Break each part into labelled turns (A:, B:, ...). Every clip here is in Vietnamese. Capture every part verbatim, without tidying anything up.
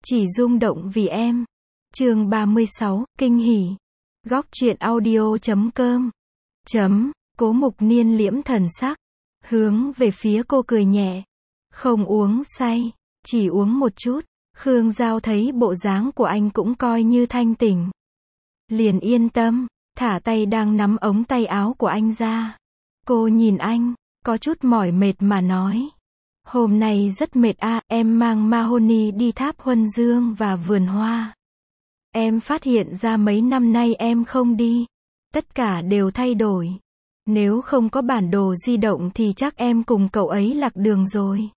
A: Chỉ rung động vì em. Chương ba mươi sáu, kinh hỉ. Góc truyện audio chấm com. Chấm, Cố Mục Niên liễm thần sắc, hướng về phía cô cười nhẹ. Không uống say, chỉ uống một chút. Khương Giao thấy bộ dáng của anh cũng coi như thanh tỉnh. Liền yên tâm, thả tay đang nắm ống tay áo của anh ra. Cô nhìn anh, có chút mỏi mệt mà nói. Hôm nay rất mệt à, em mang Mahoney đi tháp Huân Dương và vườn hoa. Em phát hiện ra mấy năm nay em không đi. Tất cả đều thay đổi. Nếu không có bản đồ di động thì chắc em cùng cậu ấy lạc đường rồi.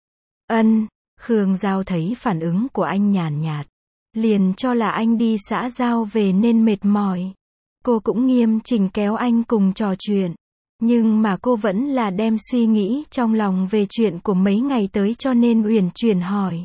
A: Ân, Khương Giao thấy phản ứng của anh nhàn nhạt. Liền cho là anh đi xã giao về nên mệt mỏi. Cô cũng nghiêm chỉnh kéo anh cùng trò chuyện. Nhưng mà cô vẫn là đem suy nghĩ trong lòng về chuyện của mấy ngày tới cho nên uyển chuyển hỏi.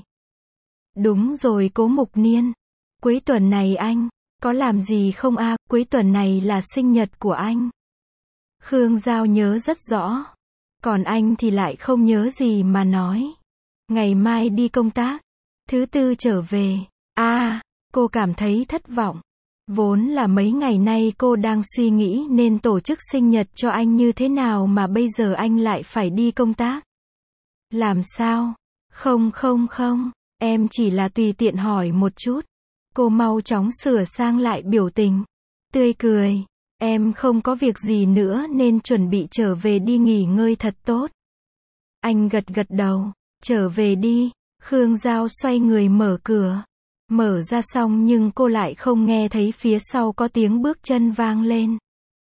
A: Đúng rồi Cố Mục Niên. Cuối tuần này anh, có làm gì không a? À, cuối tuần này là sinh nhật của anh. Khương Giao nhớ rất rõ. Còn anh thì lại không nhớ gì mà nói. Ngày mai đi công tác. Thứ tư trở về. À, cô cảm thấy thất vọng. Vốn là mấy ngày nay cô đang suy nghĩ nên tổ chức sinh nhật cho anh như thế nào mà bây giờ anh lại phải đi công tác. Làm sao? Không không không, em chỉ là tùy tiện hỏi một chút. Cô mau chóng sửa sang lại biểu tình. Tươi cười. Em không có việc gì nữa nên chuẩn bị trở về đi nghỉ ngơi thật tốt. Anh gật gật đầu. Trở về đi. Khương Giao xoay người mở cửa. Mở ra xong nhưng cô lại không nghe thấy phía sau có tiếng bước chân vang lên.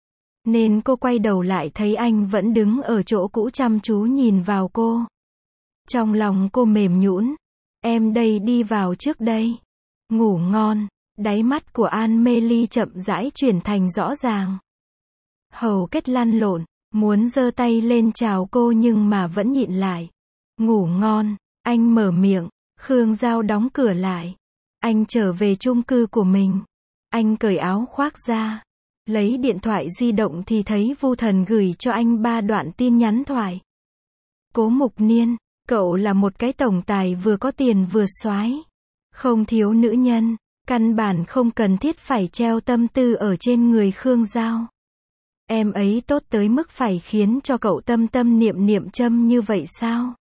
A: Nên cô quay đầu lại thấy anh vẫn đứng ở chỗ cũ chăm chú nhìn vào cô. Trong lòng cô mềm nhũn. Em đây đi vào trước đây. Ngủ ngon. Đáy mắt của An Mê Ly chậm rãi chuyển thành rõ ràng. Hầu Kết lăn lộn, muốn giơ tay lên chào cô nhưng mà vẫn nhịn lại. Ngủ ngon, anh mở miệng. Khương Giao đóng cửa lại. Anh trở về chung cư của mình. Anh cởi áo khoác ra. Lấy điện thoại di động thì thấy Vu Thần gửi cho anh ba đoạn tin nhắn thoại. Cố Mục Niên, cậu là một cái tổng tài vừa có tiền vừa soái. Không thiếu nữ nhân. Căn bản không cần thiết phải treo tâm tư ở trên người Khương Giao. Em ấy tốt tới mức phải khiến cho cậu tâm tâm niệm niệm châm như vậy sao?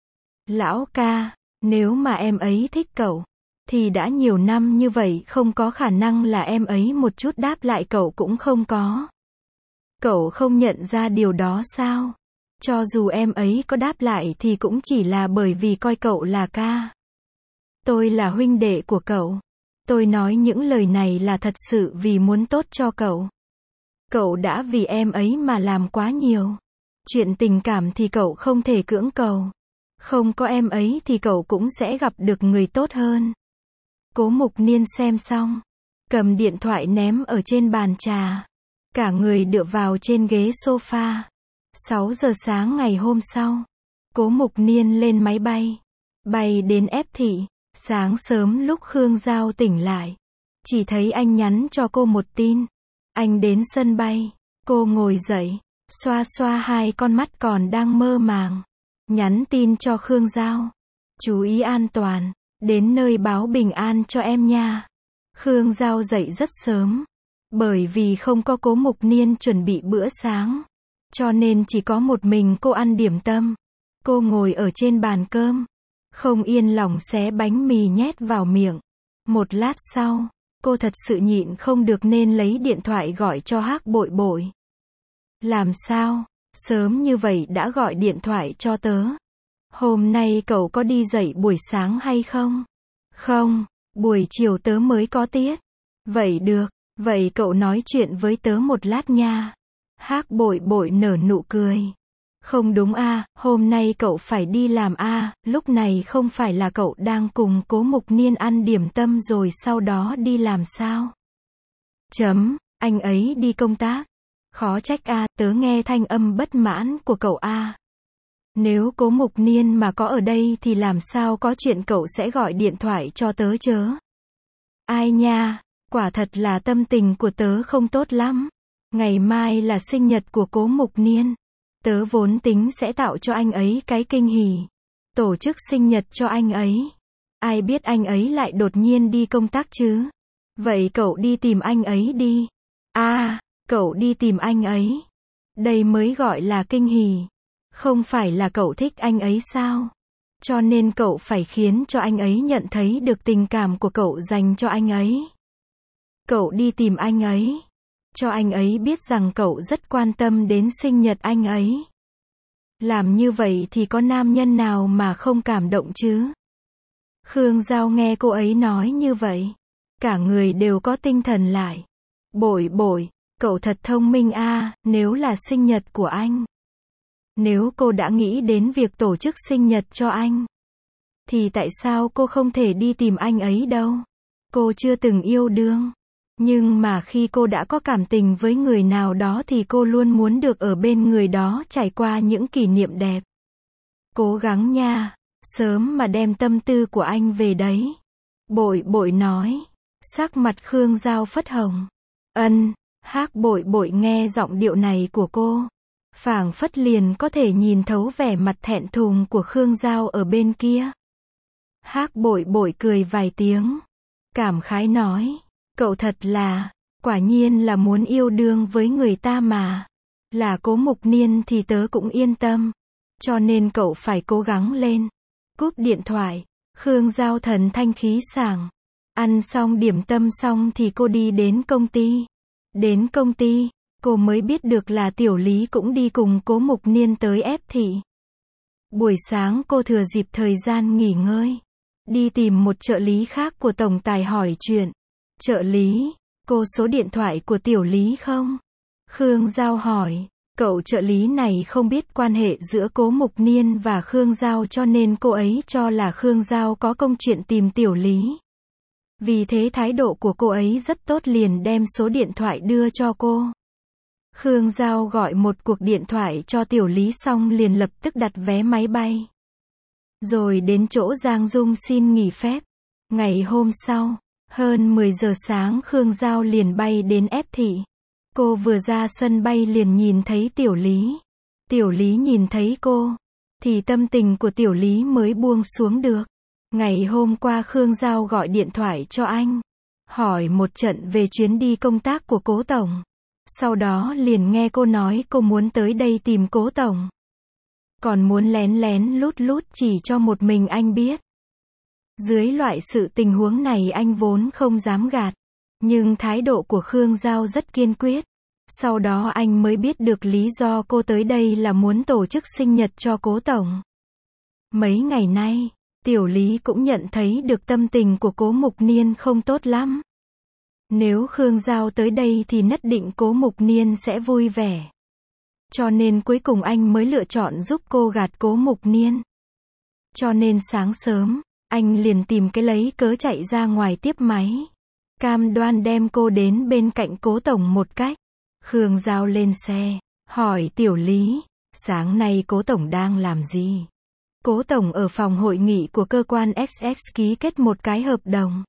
A: Lão ca, nếu mà em ấy thích cậu, thì đã nhiều năm như vậy không có khả năng là em ấy một chút đáp lại cậu cũng không có. Cậu không nhận ra điều đó sao? Cho dù em ấy có đáp lại thì cũng chỉ là bởi vì coi cậu là ca. Tôi là huynh đệ của cậu. Tôi nói những lời này là thật sự vì muốn tốt cho cậu. Cậu đã vì em ấy mà làm quá nhiều. Chuyện tình cảm thì cậu không thể cưỡng cầu. Không có em ấy thì cậu cũng sẽ gặp được người tốt hơn. Cố Mục Niên xem xong. Cầm điện thoại ném ở trên bàn trà. Cả người dựa vào trên ghế sofa. sáu giờ sáng ngày hôm sau. Cố Mục Niên lên máy bay. Bay đến Ép Thị. Sáng sớm lúc Khương Giao tỉnh lại. Chỉ thấy anh nhắn cho cô một tin. Anh đến sân bay. Cô ngồi dậy. Xoa xoa hai con mắt còn đang mơ màng. Nhắn tin cho Khương Giao. Chú ý an toàn. Đến nơi báo bình an cho em nha. Khương Giao dậy rất sớm. Bởi vì không có Cố Mục Niên chuẩn bị bữa sáng. Cho nên chỉ có một mình cô ăn điểm tâm. Cô ngồi ở trên bàn cơm. Không yên lòng xé bánh mì nhét vào miệng. Một lát sau, cô thật sự nhịn không được nên lấy điện thoại gọi cho Hắc Bội Bội. Làm sao? Sớm như vậy đã gọi điện thoại cho tớ. Hôm nay cậu có đi dậy buổi sáng hay không? Không, buổi chiều tớ mới có tiết. Vậy được, vậy cậu nói chuyện với tớ một lát nha. Hắc Bội Bội nở nụ cười. Không đúng a, à, hôm nay cậu phải đi làm a, à, lúc này không phải là cậu đang cùng Cố Mục Niên ăn điểm tâm rồi sau đó đi làm sao? Chấm, anh ấy đi công tác. Khó trách a, à, tớ nghe thanh âm bất mãn của cậu a. À. Nếu Cố Mục Niên mà có ở đây thì làm sao có chuyện cậu sẽ gọi điện thoại cho tớ chớ? Ai nha, quả thật là tâm tình của tớ không tốt lắm. Ngày mai là sinh nhật của Cố Mục Niên. Tớ vốn tính sẽ tạo cho anh ấy cái kinh hỉ. Tổ chức sinh nhật cho anh ấy. Ai biết anh ấy lại đột nhiên đi công tác chứ? Vậy cậu đi tìm anh ấy đi. À, cậu đi tìm anh ấy. Đây mới gọi là kinh hỉ. Không phải là cậu thích anh ấy sao? Cho nên cậu phải khiến cho anh ấy nhận thấy được tình cảm của cậu dành cho anh ấy. Cậu đi tìm anh ấy. Cho anh ấy biết rằng cậu rất quan tâm đến sinh nhật anh ấy. Làm như vậy thì có nam nhân nào mà không cảm động chứ? Khương Giao nghe cô ấy nói như vậy. Cả người đều có tinh thần lại. Bội bội, cậu thật thông minh a, nếu là sinh nhật của anh. Nếu cô đã nghĩ đến việc tổ chức sinh nhật cho anh. Thì tại sao cô không thể đi tìm anh ấy đâu? Cô chưa từng yêu đương. Nhưng mà khi cô đã có cảm tình với người nào đó thì cô luôn muốn được ở bên người đó trải qua những kỷ niệm đẹp. Cố gắng nha, sớm mà đem tâm tư của anh về đấy. Bội bội nói. Sắc mặt Khương Giao phất hồng. Ân, Hắc Bội Bội nghe giọng điệu này của cô. Phảng phất liền có thể nhìn thấu vẻ mặt thẹn thùng của Khương Giao ở bên kia. Hắc Bội Bội cười vài tiếng. Cảm khái nói. Cậu thật là, quả nhiên là muốn yêu đương với người ta mà. Là Cố Mục Niên thì tớ cũng yên tâm. Cho nên cậu phải cố gắng lên. Cúp điện thoại. Khương Giao thần thanh khí sảng. Ăn xong điểm tâm xong thì cô đi đến công ty. Đến công ty, cô mới biết được là Tiểu Lý cũng đi cùng Cố Mục Niên tới ép thị. Buổi sáng cô thừa dịp thời gian nghỉ ngơi. Đi tìm một trợ lý khác của tổng tài hỏi chuyện. Trợ lý, cô số điện thoại của Tiểu Lý không? Khương Giao hỏi. Cậu trợ lý này không biết quan hệ giữa Cố Mục Niên và Khương Giao cho nên cô ấy cho là Khương Giao có công chuyện tìm Tiểu Lý. Vì thế thái độ của cô ấy rất tốt liền đem số điện thoại đưa cho cô. Khương Giao gọi một cuộc điện thoại cho Tiểu Lý xong liền lập tức đặt vé máy bay. Rồi đến chỗ Giang Dung xin nghỉ phép. Ngày hôm sau, hơn mười giờ sáng Khương Giao liền bay đến ép thị. Cô vừa ra sân bay liền nhìn thấy Tiểu Lý. Tiểu Lý nhìn thấy cô, thì tâm tình của Tiểu Lý mới buông xuống được. Ngày hôm qua Khương Giao gọi điện thoại cho anh. Hỏi một trận về chuyến đi công tác của Cố Tổng. Sau đó liền nghe cô nói cô muốn tới đây tìm Cố Tổng. Còn muốn lén lén lút lút chỉ cho một mình anh biết. Dưới loại sự tình huống này anh vốn không dám gạt. Nhưng thái độ của Khương Giao rất kiên quyết. Sau đó anh mới biết được lý do cô tới đây là muốn tổ chức sinh nhật cho Cố Tổng. Mấy ngày nay, Tiểu Lý cũng nhận thấy được tâm tình của Cố Mục Niên không tốt lắm. Nếu Khương Giao tới đây thì nhất định Cố Mục Niên sẽ vui vẻ. Cho nên cuối cùng anh mới lựa chọn giúp cô gạt Cố Mục Niên. Cho nên sáng sớm, anh liền tìm cái lấy cớ chạy ra ngoài tiếp máy. Cam đoan đem cô đến bên cạnh Cố Tổng một cách. Khương Giao lên xe, hỏi Tiểu Lý, sáng nay Cố Tổng đang làm gì? Cố Tổng ở phòng hội nghị của cơ quan ích ích ký kết một cái hợp đồng.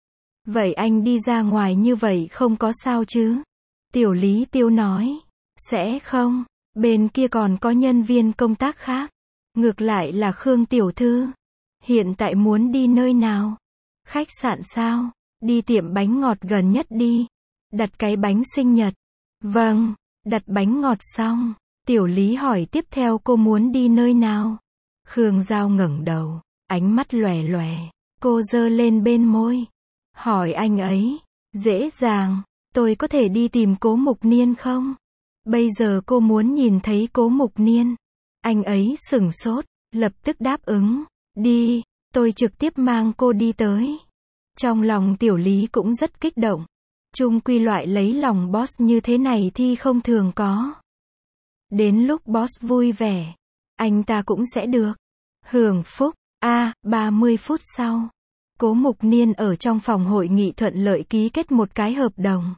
A: Vậy anh đi ra ngoài như vậy không có sao chứ? Tiểu Lý Tiêu nói, sẽ không, bên kia còn có nhân viên công tác khác. Ngược lại là Khương Tiểu Thư. Hiện tại muốn đi nơi nào? Khách sạn sao? Đi tiệm bánh ngọt gần nhất đi. Đặt cái bánh sinh nhật. Vâng, đặt bánh ngọt xong. Tiểu Lý hỏi tiếp theo cô muốn đi nơi nào? Khương Giao ngẩng đầu, ánh mắt lòe lòe. Cô giơ lên bên môi. Hỏi anh ấy, dễ dàng, tôi có thể đi tìm Cố Mục Niên không? Bây giờ cô muốn nhìn thấy Cố Mục Niên. Anh ấy sửng sốt, lập tức đáp ứng. Đi, tôi trực tiếp mang cô đi tới. Trong lòng Tiểu Lý cũng rất kích động. Chung quy loại lấy lòng boss như thế này thì không thường có. Đến lúc boss vui vẻ, anh ta cũng sẽ được hưởng phúc. A, à, ba mươi phút sau, Cố Mục Niên ở trong phòng hội nghị thuận lợi ký kết một cái hợp đồng.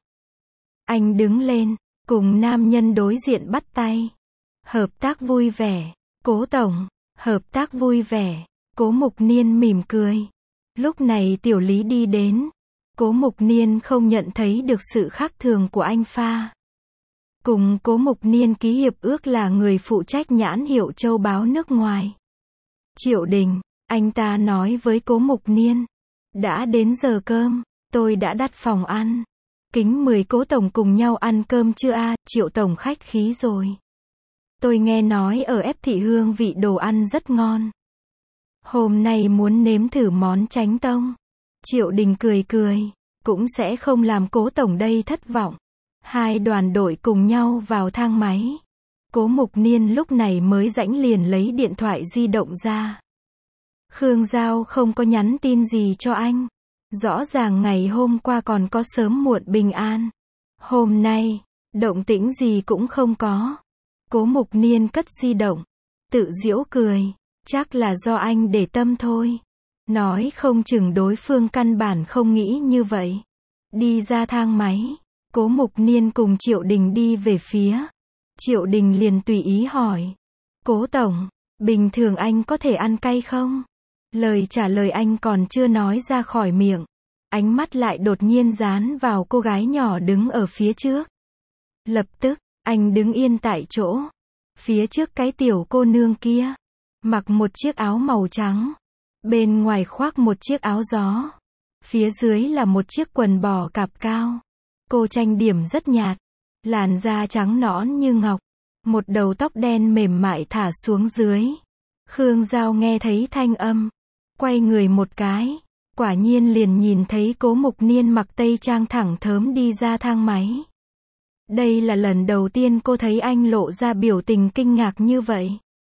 A: Anh đứng lên, cùng nam nhân đối diện bắt tay. Hợp tác vui vẻ. Cố Tổng, hợp tác vui vẻ. Cố Mục Niên mỉm cười. Lúc này Tiểu Lý đi đến. Cố Mục Niên không nhận thấy được sự khác thường của anh pha. Cùng Cố Mục Niên ký hiệp ước là người phụ trách nhãn hiệu châu báu nước ngoài. Triệu Đình, Anh ta nói với Cố Mục Niên. Đã đến giờ cơm, tôi đã đặt phòng ăn. Kính mời Cố Tổng cùng nhau ăn cơm chưa a? Triệu Tổng khách khí rồi. Tôi nghe nói ở ép thị hương vị đồ ăn rất ngon. Hôm nay muốn nếm thử món chánh tông. Triệu Đình cười cười. Cũng sẽ không làm Cố Tổng đây thất vọng. Hai đoàn đội cùng nhau vào thang máy. Cố Mục Niên lúc này mới rãnh liền lấy điện thoại di động ra. Khương Giao không có nhắn tin gì cho anh. Rõ ràng ngày hôm qua còn có sớm muộn bình an. Hôm nay, động tĩnh gì cũng không có. Cố Mục Niên cất di động. Tự giễu cười. Chắc là do anh để tâm thôi. Nói không chừng đối phương căn bản không nghĩ như vậy. Đi ra thang máy. Cố Mục Niên cùng Triệu Đình đi về phía. Triệu Đình liền tùy ý hỏi. Cố Tổng, bình thường anh có thể ăn cay không? Lời trả lời anh còn chưa nói ra khỏi miệng. Ánh mắt lại đột nhiên dán vào cô gái nhỏ đứng ở phía trước. Lập tức, anh đứng yên tại chỗ. Phía trước cái tiểu cô nương kia. Mặc một chiếc áo màu trắng. Bên ngoài khoác một chiếc áo gió. Phía dưới là một chiếc quần bò cạp cao. Cô trang điểm rất nhạt. Làn da trắng nõn như ngọc. Một đầu tóc đen mềm mại thả xuống dưới. Khương Giao nghe thấy thanh âm. Quay người một cái. Quả nhiên liền nhìn thấy Cố Mục Niên mặc tây trang thẳng thớm đi ra thang máy. Đây là lần đầu tiên cô thấy anh lộ ra biểu tình kinh ngạc như vậy.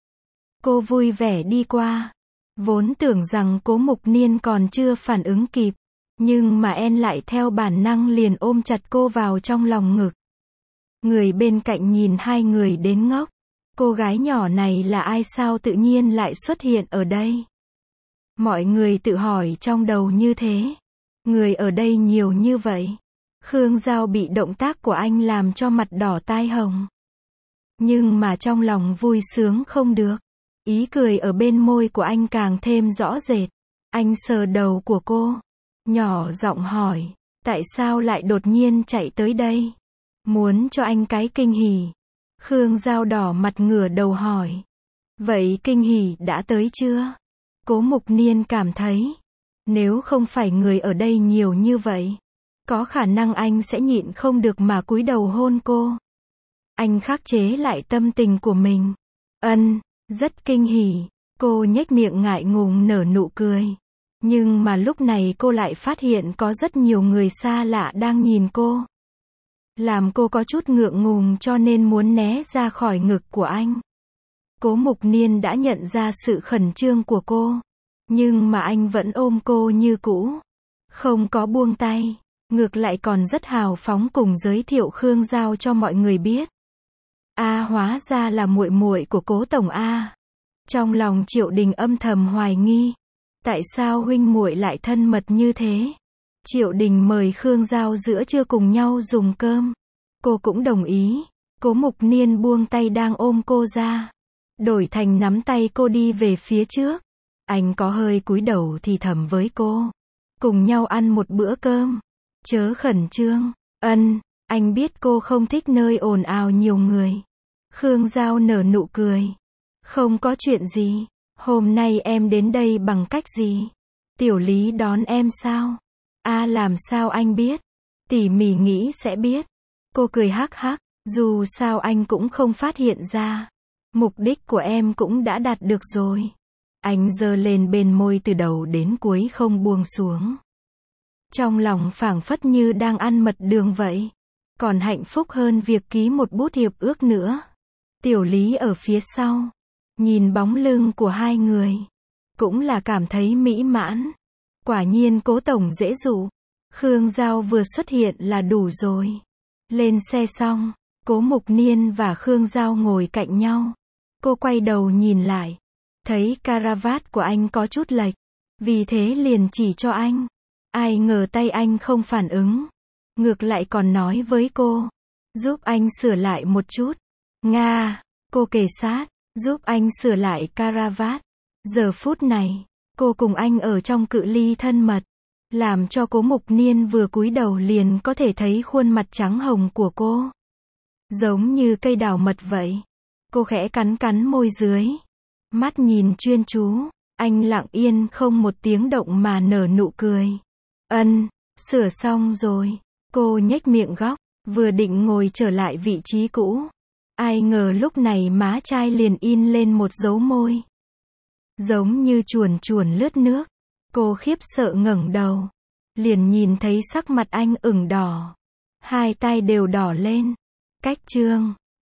A: Cô vui vẻ đi qua. Vốn tưởng rằng Cố Mục Niên còn chưa phản ứng kịp. Nhưng mà En lại theo bản năng liền ôm chặt cô vào trong lòng ngực. Người bên cạnh nhìn hai người đến ngốc. Cô gái nhỏ này là ai sao tự nhiên lại xuất hiện ở đây? Mọi người tự hỏi trong đầu như thế. Người ở đây nhiều như vậy. Khương Giao bị động tác của anh làm cho mặt đỏ tai hồng. Nhưng mà trong lòng vui sướng không được. Ý cười ở bên môi của anh càng thêm rõ rệt. Anh sờ đầu của cô. Nhỏ giọng hỏi. Tại sao lại đột nhiên chạy tới đây? Muốn cho anh cái kinh hỉ. Khương Giao đỏ mặt ngửa đầu hỏi. Vậy kinh hỉ đã tới chưa? Cố Mục Niên cảm thấy. Nếu không phải người ở đây nhiều như vậy. Có khả năng anh sẽ nhịn không được mà cúi đầu hôn cô. Anh khắc chế lại tâm tình của mình. Ân, rất kinh hỉ. Cô nhếch miệng ngại ngùng nở nụ cười. Nhưng mà lúc này cô lại phát hiện có rất nhiều người xa lạ đang nhìn cô. Làm cô có chút ngượng ngùng cho nên muốn né ra khỏi ngực của anh. Cố Mục Niên đã nhận ra sự khẩn trương của cô. Nhưng mà anh vẫn ôm cô như cũ. Không có buông tay. Ngược lại còn rất hào phóng cùng giới thiệu Khương Giao cho mọi người biết. A hóa ra là muội muội của Cố Tổng A. Trong lòng Triệu Đình âm thầm hoài nghi. Tại sao huynh muội lại thân mật như thế? Triệu Đình mời Khương Giao giữa trưa cùng nhau dùng cơm. Cô cũng đồng ý. Cố Mục Niên buông tay đang ôm cô ra. Đổi thành nắm tay cô đi về phía trước. Anh có hơi cúi đầu thì thầm với cô. Cùng nhau ăn một bữa cơm. Chớ khẩn trương. Ân, anh biết cô không thích nơi ồn ào nhiều người. Khương Giao nở nụ cười. Không có chuyện gì. Hôm nay em đến đây bằng cách gì? Tiểu Lý đón em sao? A làm sao anh biết? Tỉ mỉ nghĩ sẽ biết. Cô cười hắc hắc. Dù sao anh cũng không phát hiện ra. Mục đích của em cũng đã đạt được rồi. Anh giơ lên bên môi từ đầu đến cuối không buông xuống. Trong lòng phảng phất như đang ăn mật đường vậy. Còn hạnh phúc hơn việc ký một bút hiệp ước nữa. Tiểu Lý ở phía sau. Nhìn bóng lưng của hai người. Cũng là cảm thấy mỹ mãn. Quả nhiên Cố Tổng dễ dụ. Khương Giao vừa xuất hiện là đủ rồi. Lên xe xong. Cố Mục Niên và Khương Giao ngồi cạnh nhau. Cô quay đầu nhìn lại. Thấy caravat của anh có chút lệch. Vì thế liền chỉ cho anh. Ai ngờ tay anh không phản ứng. Ngược lại còn nói với cô. Giúp anh sửa lại một chút. Nga. Cô kề sát. Giúp anh sửa lại caravat. Giờ phút này. Cô cùng anh ở trong cự ly thân mật. Làm cho Cố Mục Niên vừa cúi đầu liền có thể thấy khuôn mặt trắng hồng của cô. Giống như cây đào mật vậy. Cô khẽ cắn cắn môi dưới. Mắt nhìn chuyên chú. Anh lặng yên không một tiếng động mà nở nụ cười. Ân, sửa xong rồi. Cô nhếch miệng góc, vừa định ngồi trở lại vị trí cũ. Ai ngờ lúc này má trai liền in lên một dấu môi. Giống như chuồn chuồn lướt nước. Cô khiếp sợ ngẩng đầu. Liền nhìn thấy sắc mặt anh ửng đỏ. Hai tay đều đỏ lên. Cách chương